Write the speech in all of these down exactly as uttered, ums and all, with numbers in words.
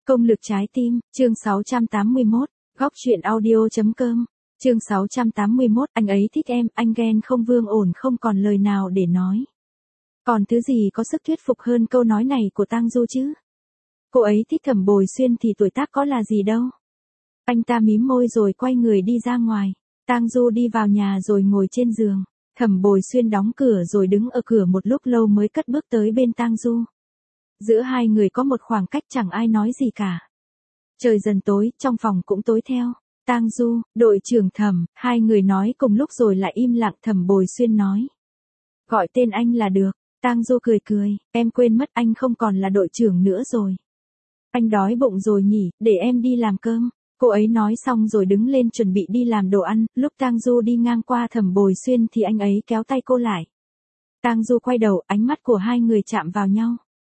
Công lực trái tim, chương sáu trăm tám mươi mốt, góc truyện audio.com, chương sáu trăm tám mươi mốt, anh ấy thích em, anh ghen không Vương Ổn không còn lời nào để nói. Còn thứ gì có sức thuyết phục hơn câu nói này của Tang Du chứ? Cô ấy thích Thẩm Bồi Xuyên thì tuổi tác có là gì đâu. Anh ta mím môi rồi quay người đi ra ngoài. Tang Du đi vào nhà rồi ngồi trên giường. Thẩm Bồi Xuyên đóng cửa rồi đứng ở cửa một lúc lâu mới cất bước tới bên Tang Du. Giữa hai người có một khoảng cách chẳng ai nói gì cả. Trời dần tối, trong phòng cũng tối theo. Tang Du, đội trưởng Thẩm, hai người nói cùng lúc rồi lại im lặng. Thẩm Bồi Xuyên nói. Gọi tên anh là được. Tang Du cười cười, em quên mất anh không còn là đội trưởng nữa rồi. Anh đói bụng rồi nhỉ, để em đi làm cơm. Cô ấy nói xong rồi đứng lên chuẩn bị đi làm đồ ăn, lúc Tang Du đi ngang qua Thẩm Bồi Xuyên thì anh ấy kéo tay cô lại. Tang Du quay đầu, ánh mắt của hai người chạm vào nhau.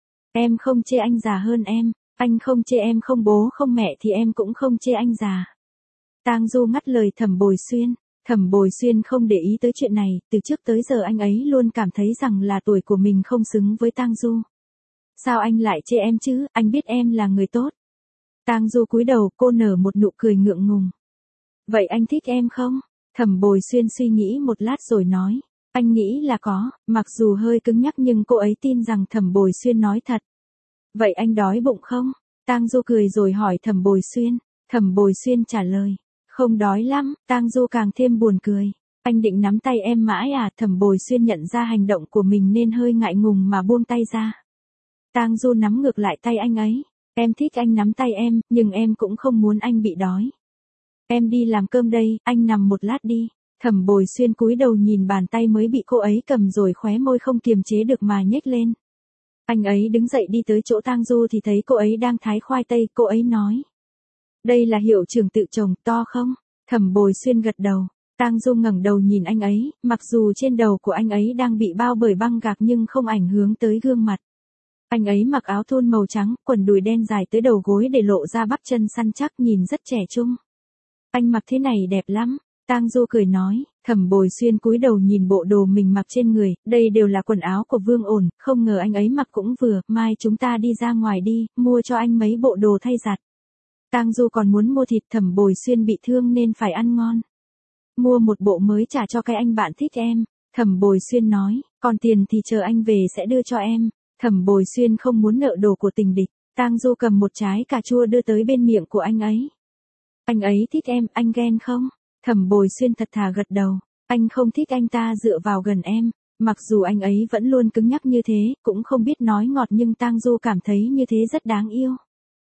Em không chê anh già hơn em, anh không chê em không bố không mẹ thì em cũng không chê anh già. Tang Du ngắt lời Thẩm Bồi Xuyên. Thẩm Bồi Xuyên không để ý tới chuyện này, từ trước tới giờ anh ấy luôn cảm thấy rằng là tuổi của mình không xứng với Tang Du. Sao anh lại chê em chứ, anh biết em là người tốt. Tang Du cúi đầu, cô nở một nụ cười ngượng ngùng. Vậy anh thích em không? Thẩm Bồi Xuyên suy nghĩ một lát rồi nói. Anh nghĩ là có, mặc dù hơi cứng nhắc nhưng cô ấy tin rằng Thẩm Bồi Xuyên nói thật. Vậy anh đói bụng không? Tang Du cười rồi hỏi Thẩm Bồi Xuyên. Thẩm Bồi Xuyên trả lời. Không đói lắm. Tang Du càng thêm buồn cười. Anh định nắm tay em mãi à? Thẩm Bồi Xuyên nhận ra hành động của mình nên hơi ngại ngùng mà buông tay ra. Tang Du nắm ngược lại tay anh ấy. Em thích anh nắm tay em, nhưng em cũng không muốn anh bị đói. Em đi làm cơm đây, anh nằm một lát đi. Thẩm Bồi Xuyên cúi đầu nhìn bàn tay mới bị cô ấy cầm rồi khóe môi không kiềm chế được mà nhếch lên. Anh ấy đứng dậy đi tới chỗ Tang Du thì thấy cô ấy đang thái khoai tây, cô ấy nói. Đây là hiệu trưởng tự trồng, to không? Thẩm Bồi Xuyên gật đầu. Tang Du ngẩng đầu nhìn anh ấy, mặc dù trên đầu của anh ấy đang bị bao bởi băng gạc nhưng không ảnh hưởng tới gương mặt. Anh ấy mặc áo thun màu trắng, quần đùi đen dài tới đầu gối để lộ ra bắp chân săn chắc nhìn rất trẻ trung. Anh mặc thế này đẹp lắm. Tang Du cười nói. Thẩm Bồi Xuyên cúi đầu nhìn bộ đồ mình mặc trên người, đây đều là quần áo của Vương Ổn, không ngờ anh ấy mặc cũng vừa, mai chúng ta đi ra ngoài đi, mua cho anh mấy bộ đồ thay giặt. Tang Du còn muốn mua thịt. Thẩm Bồi Xuyên bị thương nên phải ăn ngon. Mua một bộ mới trả cho cái anh bạn thích em. Thẩm Bồi Xuyên nói, còn tiền thì chờ anh về sẽ đưa cho em. Thẩm Bồi Xuyên không muốn nợ đồ của tình địch. Tang Du cầm một trái cà chua đưa tới bên miệng của anh ấy. Anh ấy thích em, anh ghen không? Thẩm Bồi Xuyên thật thà gật đầu. Anh không thích anh ta dựa vào gần em. Mặc dù anh ấy vẫn luôn cứng nhắc như thế, cũng không biết nói ngọt nhưng Tang Du cảm thấy như thế rất đáng yêu.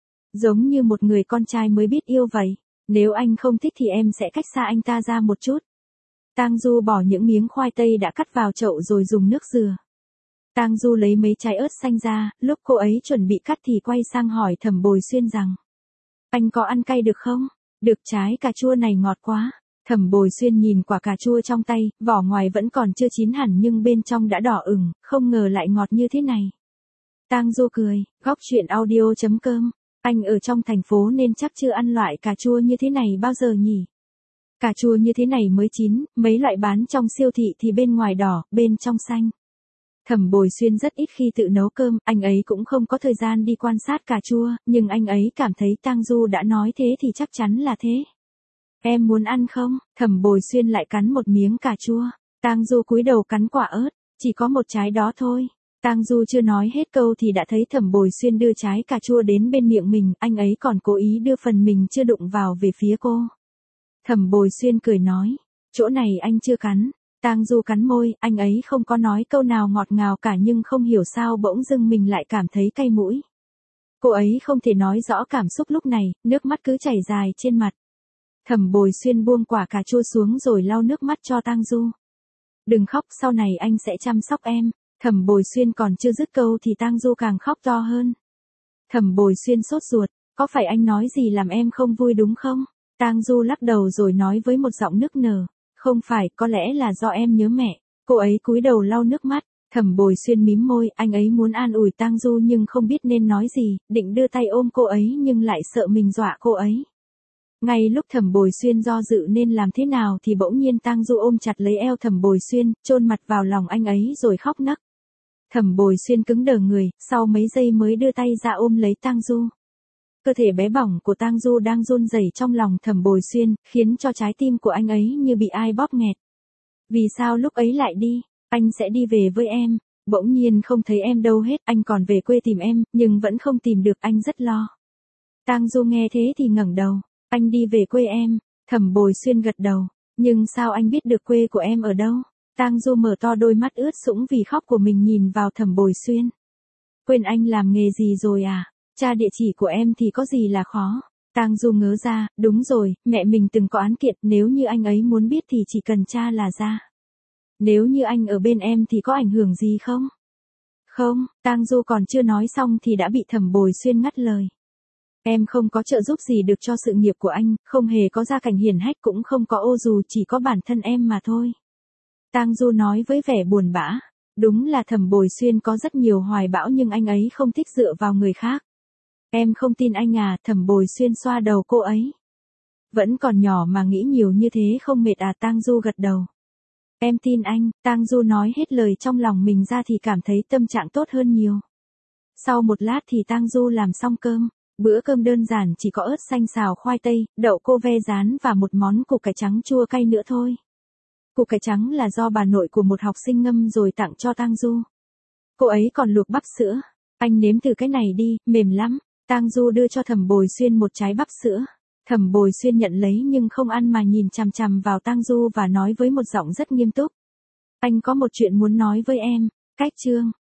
Giống như một người con trai mới biết yêu vậy. Nếu anh không thích thì em sẽ cách xa anh ta ra một chút. Tang Du bỏ những miếng khoai tây đã cắt vào chậu rồi dùng nước dừa. Tang Du lấy mấy trái ớt xanh ra, lúc cô ấy chuẩn bị cắt thì quay sang hỏi Thẩm Bồi Xuyên rằng. Anh có ăn cay được không? Được, trái cà chua này ngọt quá. Thẩm Bồi Xuyên nhìn quả cà chua trong tay, vỏ ngoài vẫn còn chưa chín hẳn nhưng bên trong đã đỏ ửng, không ngờ lại ngọt như thế này. Tang Du cười, góc truyện audio.com, anh ở trong thành phố nên chắc chưa ăn loại cà chua như thế này bao giờ nhỉ? Cà chua như thế này mới chín, mấy loại bán trong siêu thị thì bên ngoài đỏ, bên trong xanh. Thẩm Bồi Xuyên rất ít khi tự nấu cơm, anh ấy cũng không có thời gian đi quan sát cà chua, nhưng anh ấy cảm thấy Tang Du đã nói thế thì chắc chắn là thế. Em muốn ăn không? Thẩm Bồi Xuyên lại cắn một miếng cà chua. Tang Du cúi đầu cắn quả ớt, chỉ có một trái đó thôi. Tang Du chưa nói hết câu thì đã thấy Thẩm Bồi Xuyên đưa trái cà chua đến bên miệng mình, anh ấy còn cố ý đưa phần mình chưa đụng vào về phía cô. Thẩm Bồi Xuyên cười nói, chỗ này anh chưa cắn. Tang Du cắn môi, anh ấy không có nói câu nào ngọt ngào cả nhưng không hiểu sao bỗng dưng mình lại cảm thấy cay mũi. Cô ấy không thể nói rõ cảm xúc lúc này, nước mắt cứ chảy dài trên mặt. Thẩm Bồi Xuyên buông quả cà chua xuống rồi lau nước mắt cho Tang Du. Đừng khóc, sau này anh sẽ chăm sóc em. Thẩm Bồi Xuyên còn chưa dứt câu thì Tang Du càng khóc to hơn. Thẩm Bồi Xuyên sốt ruột, có phải anh nói gì làm em không vui đúng không? Tang Du lắc đầu rồi nói với một giọng nức nở. Không phải, có lẽ là do em nhớ mẹ. Cô ấy cúi đầu lau nước mắt. Thẩm Bồi Xuyên mím môi, anh ấy muốn an ủi Tang Du nhưng không biết nên nói gì, định đưa tay ôm cô ấy nhưng lại sợ mình dọa cô ấy. Ngay lúc Thẩm Bồi Xuyên do dự nên làm thế nào thì bỗng nhiên Tang Du ôm chặt lấy eo Thẩm Bồi Xuyên, chôn mặt vào lòng anh ấy rồi khóc nấc. Thẩm Bồi Xuyên cứng đờ người, sau mấy giây mới đưa tay ra ôm lấy Tang Du. Cơ thể bé bỏng của Tang Du đang run rẩy trong lòng Thẩm Bồi Xuyên, khiến cho trái tim của anh ấy như bị ai bóp nghẹt. Vì sao lúc ấy lại đi? Anh sẽ đi về với em. Bỗng nhiên không thấy em đâu hết, anh còn về quê tìm em, nhưng vẫn không tìm được, anh rất lo. Tang Du nghe thế thì ngẩng đầu. Anh đi về quê em. Thẩm Bồi Xuyên gật đầu. Nhưng sao anh biết được quê của em ở đâu? Tang Du mở to đôi mắt ướt sũng vì khóc của mình nhìn vào Thẩm Bồi Xuyên. Quên anh làm nghề gì rồi à? Tra địa chỉ của em thì có gì là khó? Tang Du ngớ ra, đúng rồi, mẹ mình từng có án kiện, nếu như anh ấy muốn biết thì chỉ cần tra là ra. Nếu như anh ở bên em thì có ảnh hưởng gì không? Không, Tang Du còn chưa nói xong thì đã bị Thẩm Bồi Xuyên ngắt lời. Em không có trợ giúp gì được cho sự nghiệp của anh, không hề có gia cảnh hiển hách cũng không có ô dù, chỉ có bản thân em mà thôi. Tang Du nói với vẻ buồn bã. Đúng là Thẩm Bồi Xuyên có rất nhiều hoài bão nhưng anh ấy không thích dựa vào người khác. Em không tin anh à? Thẩm Bồi Xuyên xoa đầu cô ấy. Vẫn còn nhỏ mà nghĩ nhiều như thế không mệt à? Tang Du gật đầu. Em tin anh. Tang Du nói hết lời trong lòng mình ra thì cảm thấy tâm trạng tốt hơn nhiều. Sau một lát thì Tang Du làm xong cơm. Bữa cơm đơn giản chỉ có ớt xanh xào khoai tây, đậu cô ve rán và một món củ cải trắng chua cay nữa thôi. Củ cải trắng là do bà nội của một học sinh ngâm rồi tặng cho Tang Du. Cô ấy còn luộc bắp sữa. Anh nếm thử cái này đi, mềm lắm. Tang Du đưa cho Thẩm Bồi Xuyên một trái bắp sữa. Thẩm Bồi Xuyên nhận lấy nhưng không ăn mà nhìn chằm chằm vào Tang Du và nói với một giọng rất nghiêm túc. Anh có một chuyện muốn nói với em. Cách chương.